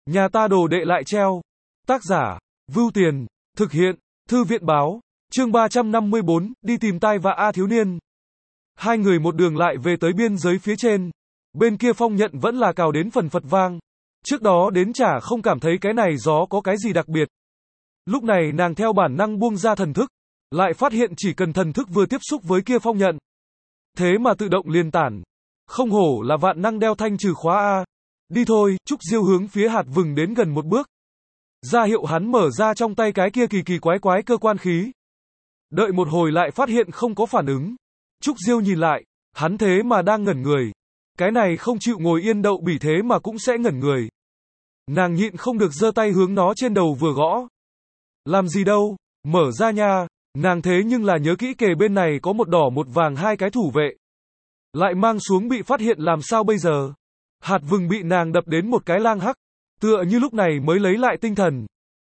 Nhà ta đồ đệ lại treo. Tác giả, Vưu Tiền, thực hiện, Thư viện báo, chương 354, đi tìm tai và A thiếu niên. Hai người một đường lại về tới biên giới phía trên. Bên kia phong nhận vẫn là cào đến phần phật vang. Trước đó đến chả không cảm thấy cái này gió có cái gì đặc biệt. Lúc này nàng theo bản năng buông ra thần thức, lại phát hiện chỉ cần thần thức vừa tiếp xúc với kia phong nhận, thế mà tự động liền tản. Không hổ là vạn năng đeo thanh trừ khóa A. Đi thôi, Trúc Diêu hướng phía hạt vừng đến gần một bước. Ra hiệu hắn mở ra trong tay cái kia kỳ kỳ quái quái cơ quan khí. Đợi một hồi lại phát hiện không có phản ứng. Trúc Diêu nhìn lại, hắn thế mà đang ngẩn người. Cái này không chịu ngồi yên đậu bỉ thế mà cũng sẽ ngẩn người. Nàng nhịn không được giơ tay hướng nó trên đầu vừa gõ. Làm gì đâu, mở ra nha. Nàng thế nhưng là nhớ kỹ kề bên này có một đỏ một vàng hai cái thủ vệ. Lại mang xuống bị phát hiện làm sao bây giờ? Hạt vừng bị nàng đập đến một cái lang hắc. Tựa như lúc này mới lấy lại tinh thần.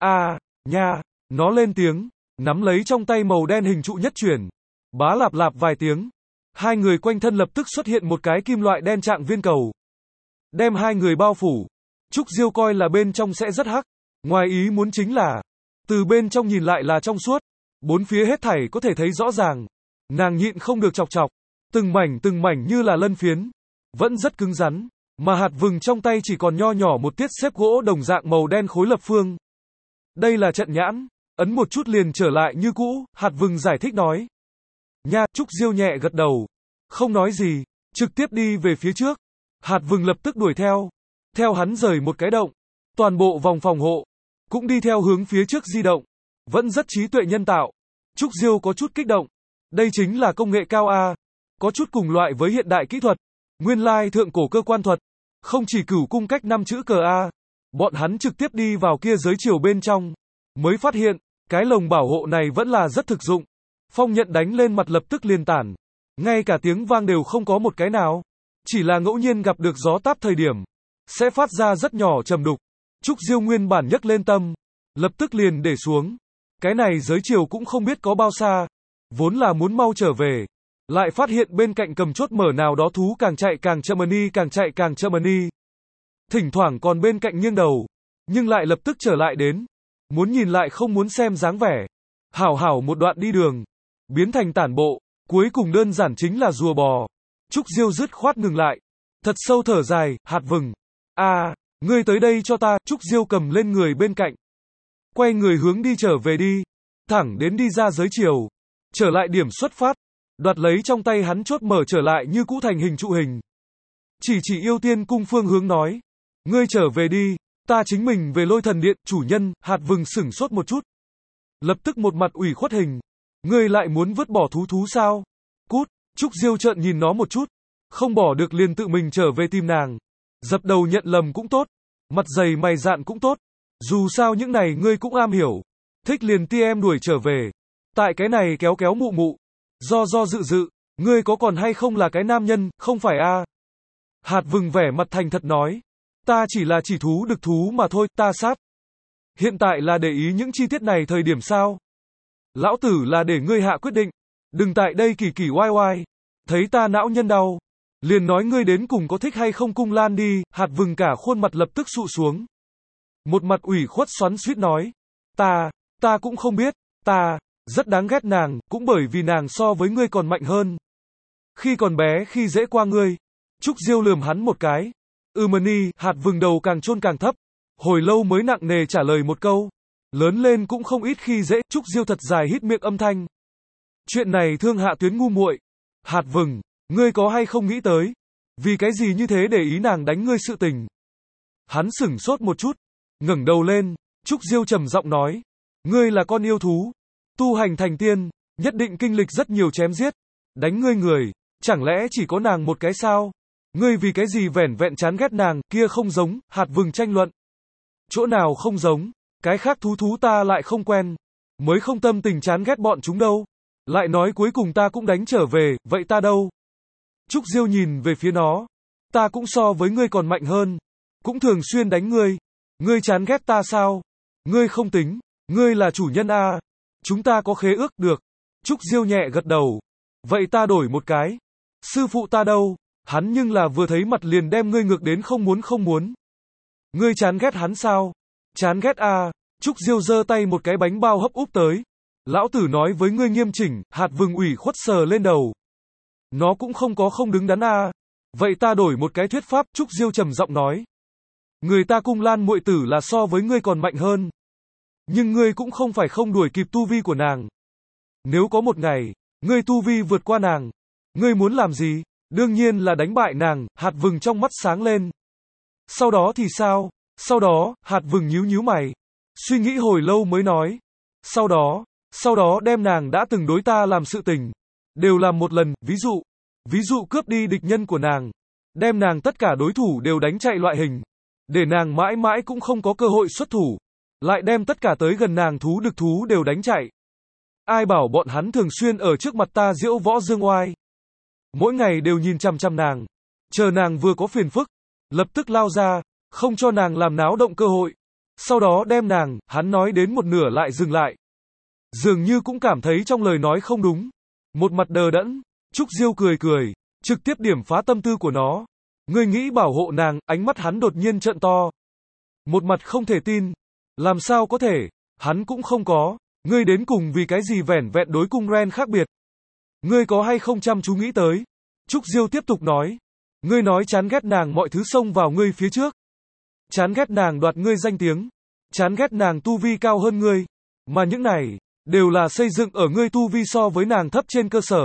Nha, nó lên tiếng, nắm lấy trong tay màu đen hình trụ nhất chuyển. Bá lạp lạp vài tiếng. Hai người quanh thân lập tức xuất hiện một cái kim loại đen trạng viên cầu. Đem hai người bao phủ. Trúc Diêu coi là bên trong sẽ rất hắc. Ngoài ý muốn chính là, từ bên trong nhìn lại là trong suốt. Bốn phía hết thảy có thể thấy rõ ràng. Nàng nhịn không được chọc chọc. Từng mảnh như là lân phiến. Vẫn rất cứng rắn. Mà hạt vừng trong tay chỉ còn nho nhỏ một tiết xếp gỗ đồng dạng màu đen khối lập phương. Đây là trận nhãn. Ấn một chút liền trở lại như cũ, hạt vừng giải thích nói. Nha, Trúc Diêu nhẹ gật đầu. Không nói gì, trực tiếp đi về phía trước. Hạt vừng lập tức đuổi theo. Theo hắn rời một cái động. Toàn bộ vòng phòng hộ. Cũng đi theo hướng phía trước di động. Vẫn rất trí tuệ nhân tạo. Trúc Diêu có chút kích động. Đây chính là công nghệ cao A. Có chút cùng loại với hiện đại kỹ thuật. Nguyên lai thượng cổ cơ quan thuật. Không chỉ cửu cung cách 5 chữ cờ A. Bọn hắn trực tiếp đi vào kia giới chiều bên trong. Mới phát hiện, cái lồng bảo hộ này vẫn là rất thực dụng. Phong nhận đánh lên mặt lập tức liền tản. Ngay cả tiếng vang đều không có một cái nào. Chỉ là ngẫu nhiên gặp được gió táp thời điểm. Sẽ phát ra rất nhỏ trầm đục. Trúc Diêu nguyên bản nhấc lên tâm. Lập tức liền để xuống. Cái này giới chiều cũng không biết có bao xa. Vốn là muốn mau trở về. Lại phát hiện bên cạnh cầm chốt mở nào đó thú càng chạy càng chậm đi. Thỉnh thoảng còn bên cạnh nghiêng đầu. Nhưng lại lập tức trở lại đến. Muốn nhìn lại không muốn xem dáng vẻ. Hảo một đoạn đi đường. Biến thành tản bộ. Cuối cùng đơn giản chính là rùa bò. Trúc Diêu dứt khoát ngừng lại. Thật sâu thở dài, hạt vừng. Ngươi tới đây cho ta. Trúc Diêu cầm lên người bên cạnh. Quay người hướng đi trở về đi. Thẳng đến đi ra giới chiều. Trở lại điểm xuất phát. Đoạt lấy trong tay hắn chốt mở trở lại như cũ thành hình trụ hình. Chỉ yêu tiên cung phương hướng nói. Ngươi trở về đi. Ta chính mình về Lôi Thần Điện. Chủ nhân, hạt vừng sửng sốt một chút. Lập tức một mặt ủy khuất hình. Ngươi lại muốn vứt bỏ thú sao? Cút. Trúc Diêu trợn nhìn nó một chút. Không bỏ được liền tự mình trở về tìm nàng. Dập đầu nhận lầm cũng tốt. Mặt dày mày dạn cũng tốt. Dù sao những này ngươi cũng am hiểu. Thích liền ti em đuổi trở về. Tại cái này kéo mụ. Do dự. Ngươi có còn hay không là cái nam nhân, không phải a? Hạt vừng vẻ mặt thành thật nói. Ta chỉ là chỉ thú được thú mà thôi, ta sát. Hiện tại là để ý những chi tiết này thời điểm sao? Lão tử là để ngươi hạ quyết định. Đừng tại đây kỳ oai. Thấy ta não nhân đau. Liền nói ngươi đến cùng có thích hay không cung lan đi. Hạt vừng cả khuôn mặt lập tức sụ xuống. Một mặt ủy khuất xoắn xuýt nói. Ta cũng không biết. Ta rất đáng ghét nàng, cũng bởi vì nàng so với ngươi còn mạnh hơn. Khi còn bé khi dễ qua ngươi. Trúc Diêu lườm hắn một cái. Mani, hạt vừng đầu càng chôn càng thấp. Hồi lâu mới nặng nề trả lời một câu. Lớn lên cũng không ít khi dễ. Trúc Diêu thật dài hít miệng âm thanh. Chuyện này thương hạ tuyến ngu muội. Hạt vừng, ngươi có hay không nghĩ tới? Vì cái gì như thế để ý nàng đánh ngươi sự tình? Hắn sửng sốt một chút. Ngẩng đầu lên. Trúc Diêu trầm giọng nói. Ngươi là con yêu thú. Tu hành thành tiên. Nhất định kinh lịch rất nhiều chém giết. Đánh ngươi người. Chẳng lẽ chỉ có nàng một cái sao? Ngươi vì cái gì vẻn vẹn chán ghét nàng, kia không giống, hạt vừng tranh luận. Chỗ nào không giống, cái khác thú ta lại không quen. Mới không tâm tình chán ghét bọn chúng đâu. Lại nói cuối cùng ta cũng đánh trở về, vậy ta đâu? Trúc Diêu nhìn về phía nó. Ta cũng so với ngươi còn mạnh hơn. Cũng thường xuyên đánh ngươi. Ngươi chán ghét ta sao? Ngươi không tính, ngươi là chủ nhân a. Chúng ta có khế ước, được. Trúc Diêu nhẹ gật đầu. Vậy ta đổi một cái. Sư phụ ta đâu? Hắn nhưng là vừa thấy mặt liền đem ngươi ngược đến không muốn. Ngươi chán ghét hắn sao? Chán ghét à? Trúc Diêu giơ tay một cái bánh bao hấp úp tới. Lão tử nói với ngươi nghiêm chỉnh, hạt vừng ủy khuất sờ lên đầu. Nó cũng không có không đứng đắn à. Vậy ta đổi một cái thuyết pháp, Trúc Diêu trầm giọng nói. Người ta Cung Lan muội tử là so với ngươi còn mạnh hơn. Nhưng ngươi cũng không phải không đuổi kịp tu vi của nàng. Nếu có một ngày, ngươi tu vi vượt qua nàng, ngươi muốn làm gì? Đương nhiên là đánh bại nàng, hạt vừng trong mắt sáng lên. Sau đó thì sao? Sau đó, hạt vừng nhíu nhíu mày. Suy nghĩ hồi lâu mới nói. Sau đó đem nàng đã từng đối ta làm sự tình. Đều làm một lần, ví dụ cướp đi địch nhân của nàng. Đem nàng tất cả đối thủ đều đánh chạy loại hình. Để nàng mãi mãi cũng không có cơ hội xuất thủ. Lại đem tất cả tới gần nàng thú đực thú đều đánh chạy. Ai bảo bọn hắn thường xuyên ở trước mặt ta diễu võ dương oai. Mỗi ngày đều nhìn chằm chằm nàng. Chờ nàng vừa có phiền phức, lập tức lao ra, không cho nàng làm náo động cơ hội. Sau đó đem nàng, hắn nói đến một nửa lại dừng lại. Dường như cũng cảm thấy trong lời nói không đúng. Một mặt đờ đẫn, Trúc Diêu cười cười, trực tiếp điểm phá tâm tư của nó. Ngươi nghĩ bảo hộ nàng, ánh mắt hắn đột nhiên trợn to. Một mặt không thể tin. Làm sao có thể, hắn cũng không có. Ngươi đến cùng vì cái gì vẻn vẹn đối cung Ren khác biệt. Ngươi có hay không chăm chú nghĩ tới. Trúc Diêu tiếp tục nói. Ngươi nói chán ghét nàng mọi thứ xông vào ngươi phía trước. Chán ghét nàng đoạt ngươi danh tiếng. Chán ghét nàng tu vi cao hơn ngươi. Mà những này, đều là xây dựng ở ngươi tu vi so với nàng thấp trên cơ sở.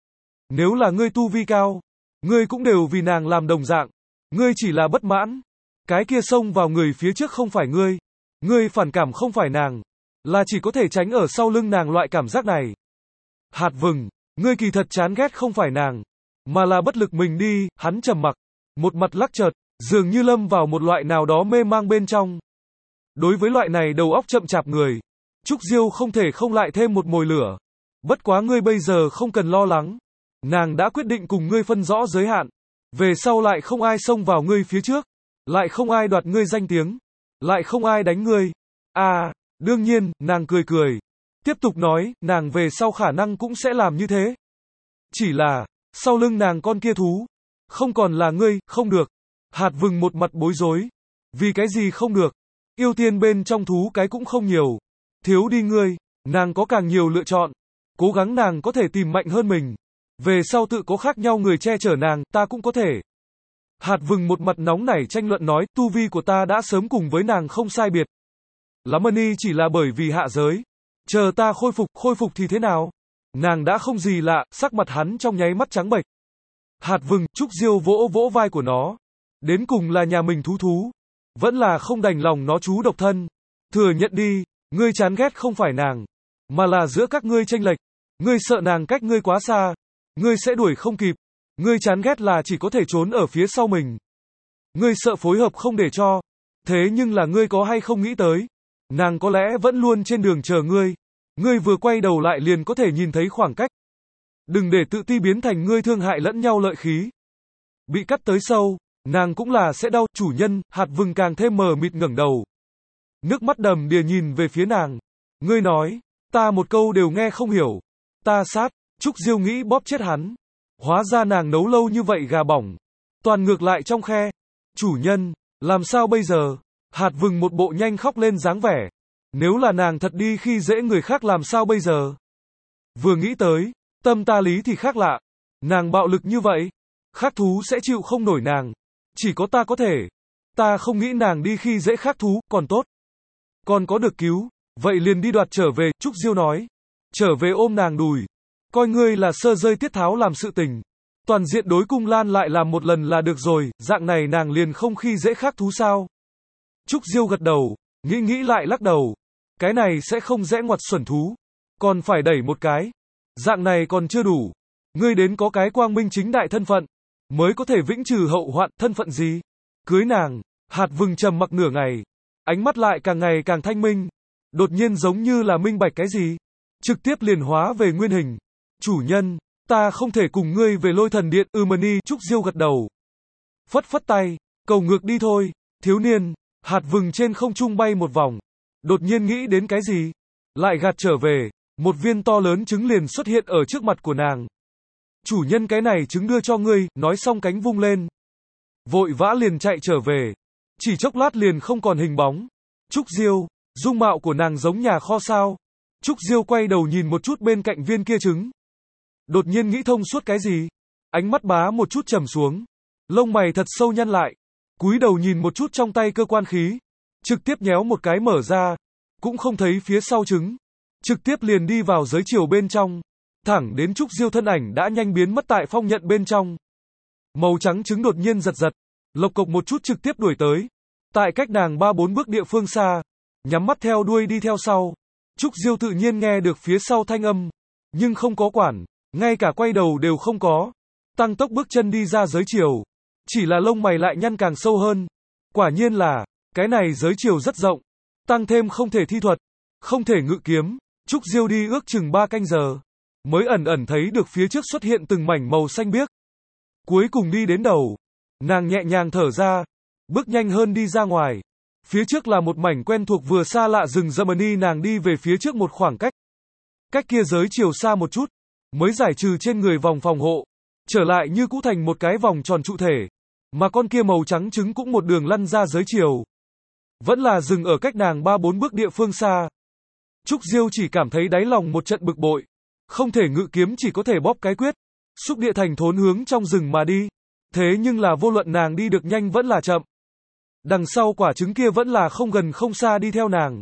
Nếu là ngươi tu vi cao, ngươi cũng đều vì nàng làm đồng dạng. Ngươi chỉ là bất mãn. Cái kia xông vào người phía trước không phải ngươi. Ngươi phản cảm không phải nàng. Là chỉ có thể tránh ở sau lưng nàng loại cảm giác này. Hạt vừng, ngươi kỳ thật chán ghét không phải nàng. Mà là bất lực mình đi, hắn trầm mặc. Một mặt lắc chợt, dường như lâm vào một loại nào đó mê mang bên trong. Đối với loại này đầu óc chậm chạp người, Trúc Diêu không thể không lại thêm một mồi lửa. Bất quá ngươi bây giờ không cần lo lắng. Nàng đã quyết định cùng ngươi phân rõ giới hạn. Về sau lại không ai xông vào ngươi phía trước. Lại không ai đoạt ngươi danh tiếng. Lại không ai đánh ngươi. À, đương nhiên, nàng cười cười. Tiếp tục nói, nàng về sau khả năng cũng sẽ làm như thế. Chỉ là, sau lưng nàng con kia thú. Không còn là ngươi, không được. Hạt vừng một mặt bối rối. Vì cái gì không được? Yêu tiên bên trong thú cái cũng không nhiều. Thiếu đi ngươi, nàng có càng nhiều lựa chọn. Cố gắng nàng có thể tìm mạnh hơn mình. Về sau tự có khác nhau người che chở nàng, ta cũng có thể. Hạt vừng một mặt nóng nảy tranh luận nói, tu vi của ta đã sớm cùng với nàng không sai biệt. Lắm ân chỉ là bởi vì hạ giới. Chờ ta khôi phục thì thế nào? Nàng đã không gì lạ, sắc mặt hắn trong nháy mắt trắng bệch. Hạt vừng, Trúc Diêu vỗ vỗ vai của nó. Đến cùng là nhà mình thú. Vẫn là không đành lòng nó chú độc thân. Thừa nhận đi, ngươi chán ghét không phải nàng. Mà là giữa các ngươi chênh lệch. Ngươi sợ nàng cách ngươi quá xa. Ngươi sẽ đuổi không kịp. Ngươi chán ghét là chỉ có thể trốn ở phía sau mình. Ngươi sợ phối hợp không để cho. Thế nhưng là ngươi có hay không nghĩ tới. Nàng có lẽ vẫn luôn trên đường chờ ngươi. Ngươi vừa quay đầu lại liền có thể nhìn thấy khoảng cách. Đừng để tự ti biến thành ngươi thương hại lẫn nhau lợi khí. Bị cắt tới sâu, nàng cũng là sẽ đau. Chủ nhân, hạt vừng càng thêm mờ mịt ngẩng đầu. Nước mắt đầm đìa nhìn về phía nàng. Ngươi nói, ta một câu đều nghe không hiểu. Ta sát, Trúc Diêu nghĩ bóp chết hắn. Hóa ra nàng nấu lâu như vậy gà bỏng. Toàn ngược lại trong khe. Chủ nhân, làm sao bây giờ? Hạt vừng một bộ nhanh khóc lên dáng vẻ. Nếu là nàng thật đi khi dễ người khác làm sao bây giờ? Vừa nghĩ tới, tâm ta lý thì khác lạ. Nàng bạo lực như vậy, khác thú sẽ chịu không nổi nàng. Chỉ có ta có thể. Ta không nghĩ nàng đi khi dễ khác thú, còn tốt. Còn có được cứu, vậy liền đi đoạt trở về, Trúc Diêu nói. Trở về ôm nàng đùi. Coi ngươi là sơ rơi tiết tháo làm sự tình. Toàn diện đối Cung Lan lại làm một lần là được rồi, dạng này nàng liền không khi dễ khác thú sao. Trúc Diêu gật đầu, nghĩ lại lắc đầu. Cái này sẽ không dễ ngoặt xuẩn thú. Còn phải đẩy một cái. Dạng này còn chưa đủ. Ngươi đến có cái quang minh chính đại thân phận. Mới có thể vĩnh trừ hậu hoạn, thân phận gì? Cưới nàng. Hạt vừng trầm mặc nửa ngày. Ánh mắt lại càng ngày càng thanh minh. Đột nhiên giống như là minh bạch cái gì. Trực tiếp liền hóa về nguyên hình. Chủ nhân, ta không thể cùng ngươi về Lôi Thần Điện. Mani, Trúc Diêu gật đầu. Phất phất tay, cầu ngược đi thôi. Thiếu niên, hạt vừng trên không trung bay một vòng. Đột nhiên nghĩ đến cái gì? Lại gạt trở về. Một viên to lớn trứng liền xuất hiện ở trước mặt của nàng. Chủ nhân cái này trứng đưa cho ngươi, nói xong cánh vung lên. Vội vã liền chạy trở về. Chỉ chốc lát liền không còn hình bóng. Trúc Diêu, dung mạo của nàng giống nhà kho sao? Trúc Diêu quay đầu nhìn một chút bên cạnh viên kia trứng. Đột nhiên nghĩ thông suốt cái gì? Ánh mắt bá một chút trầm xuống. Lông mày thật sâu nhăn lại. Cúi đầu nhìn một chút trong tay cơ quan khí. Trực tiếp nhéo một cái mở ra. Cũng không thấy phía sau trứng. Trực tiếp liền đi vào giới chiều bên trong. Thẳng đến Trúc Diêu thân ảnh đã nhanh biến mất tại phong nhận bên trong. Màu trắng trứng đột nhiên giật giật. Lộc cộc một chút trực tiếp đuổi tới. Tại cách nàng 3-4 bước địa phương xa. Nhắm mắt theo đuôi đi theo sau. Trúc Diêu tự nhiên nghe được phía sau thanh âm. Nhưng không có quản. Ngay cả quay đầu đều không có. Tăng tốc bước chân đi ra giới chiều. Chỉ là lông mày lại nhăn càng sâu hơn. Quả nhiên là, cái này giới chiều rất rộng. Tăng thêm không thể thi thuật. Không thể ngự kiếm. Trúc Diêu đi ước chừng 3 canh giờ. Mới ẩn ẩn thấy được phía trước xuất hiện từng mảnh màu xanh biếc. Cuối cùng đi đến đầu. Nàng nhẹ nhàng thở ra. Bước nhanh hơn đi ra ngoài. Phía trước là một mảnh quen thuộc vừa xa lạ rừng Germany, nàng đi về phía trước một khoảng cách. Cách kia giới chiều xa một chút. Mới giải trừ trên người vòng phòng hộ. Trở lại như cũ thành một cái vòng tròn trụ thể. Mà con kia màu trắng trứng cũng một đường lăn ra giới chiều. Vẫn là dừng ở cách nàng 3-4 bước địa phương xa. Trúc Diêu chỉ cảm thấy đáy lòng một trận bực bội. Không thể ngự kiếm, chỉ có thể bóp cái quyết. Xúc địa thành thốn hướng trong rừng mà đi. Thế nhưng là vô luận nàng đi được nhanh vẫn là chậm. Đằng sau quả trứng kia vẫn là không gần không xa đi theo nàng.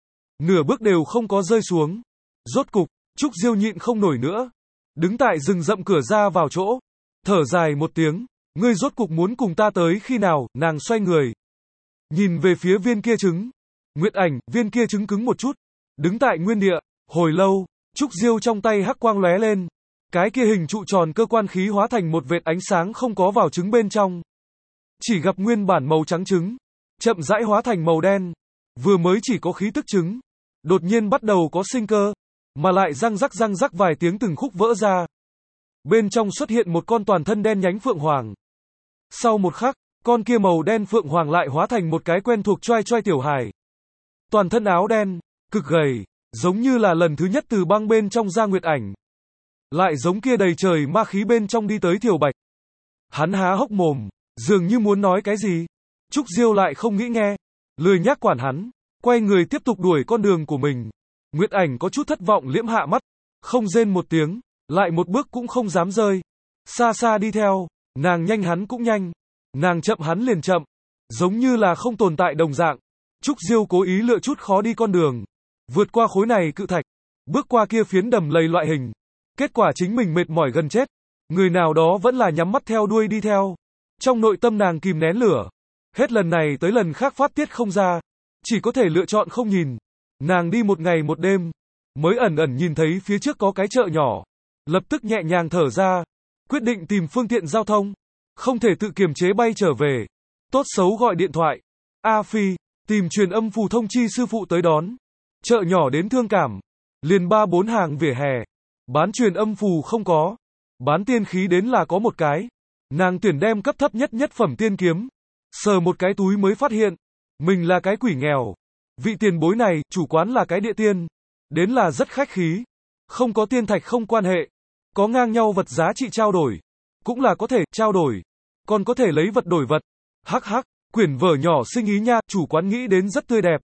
Nửa bước đều không có rơi xuống. Rốt cục, Trúc Diêu nhịn không nổi nữa. Đứng tại rừng rậm cửa ra vào chỗ. Thở dài một tiếng. Ngươi rốt cục muốn cùng ta tới khi nào? Nàng xoay người. Nhìn về phía viên kia trứng. Nguyệt Ảnh, viên kia trứng cứng một chút. Đứng tại nguyên địa. Hồi lâu, Trúc Diêu trong tay hắc quang lóe lên. Cái kia hình trụ tròn cơ quan khí hóa thành một vệt ánh sáng không có vào trứng bên trong. Chỉ gặp nguyên bản màu trắng trứng. Chậm rãi hóa thành màu đen. Vừa mới chỉ có khí tức trứng. Đột nhiên bắt đầu có sinh cơ. Mà lại răng rắc vài tiếng từng khúc vỡ ra. Bên trong xuất hiện một con toàn thân đen nhánh phượng hoàng. Sau một khắc, con kia màu đen phượng hoàng lại hóa thành một cái quen thuộc choai choai tiểu hài. Toàn thân áo đen, cực gầy, giống như là lần thứ nhất từ băng bên trong ra Nguyệt Ảnh. Lại giống kia đầy trời ma khí bên trong đi tới Thiều Bạch. Hắn há hốc mồm, dường như muốn nói cái gì. Trúc Diêu lại không nghĩ nghe, lười nhác quản hắn, quay người tiếp tục đuổi con đường của mình. Nguyệt Ảnh có chút thất vọng liễm hạ mắt, không rên một tiếng, lại một bước cũng không dám rơi. Xa xa đi theo, nàng nhanh hắn cũng nhanh, nàng chậm hắn liền chậm, giống như là không tồn tại đồng dạng. Trúc Diêu cố ý lựa chút khó đi con đường, vượt qua khối này cự thạch, bước qua kia phiến đầm lầy loại hình. Kết quả chính mình mệt mỏi gần chết, người nào đó vẫn là nhắm mắt theo đuôi đi theo. Trong nội tâm nàng kìm nén lửa, hết lần này tới lần khác phát tiết không ra, chỉ có thể lựa chọn không nhìn. Nàng đi một ngày một đêm, mới ẩn ẩn nhìn thấy phía trước có cái chợ nhỏ, lập tức nhẹ nhàng thở ra, quyết định tìm phương tiện giao thông, không thể tự kiềm chế bay trở về, tốt xấu gọi điện thoại. A Phi, tìm truyền âm phù thông chi sư phụ tới đón. Chợ nhỏ đến thương cảm, liền 3-4 hàng vỉa hè, bán truyền âm phù không có, bán tiên khí đến là có một cái. Nàng tuyển đem cấp thấp nhất nhất phẩm tiên kiếm, sờ một cái túi mới phát hiện, mình là cái quỷ nghèo. Vị tiền bối này, chủ quán là cái địa tiên, đến là rất khách khí, không có tiên thạch không quan hệ, có ngang nhau vật giá trị trao đổi, cũng là có thể trao đổi, còn có thể lấy vật đổi vật. Hắc hắc, quyển vở nhỏ xinh ý nha, chủ quán nghĩ đến rất tươi đẹp.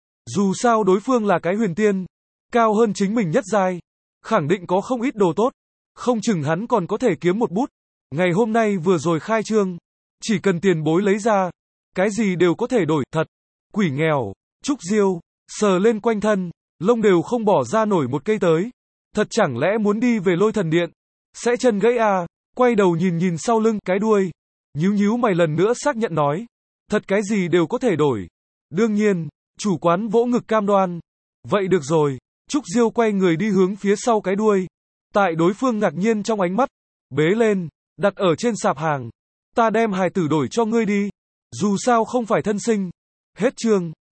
Dù sao đối phương là cái huyền tiên, cao hơn chính mình nhất giai, khẳng định có không ít đồ tốt, không chừng hắn còn có thể kiếm một bút. Ngày hôm nay vừa rồi khai trương, chỉ cần tiền bối lấy ra, cái gì đều có thể đổi, thật. Quỷ nghèo, Trúc Diêu, sờ lên quanh thân, lông đều không bỏ ra nổi một cây tới. Thật chẳng lẽ muốn đi về Lôi Thần Điện, sẽ chân gãy à? Quay đầu nhìn nhìn sau lưng, cái đuôi, nhíu mày lần nữa xác nhận nói, thật cái gì đều có thể đổi. Đương nhiên, chủ quán vỗ ngực cam đoan. Vậy được rồi, Trúc Diêu quay người đi hướng phía sau cái đuôi. Tại đối phương ngạc nhiên trong ánh mắt, bế lên, đặt ở trên sạp hàng. Ta đem hài tử đổi cho ngươi đi, dù sao không phải thân sinh. Hết chương.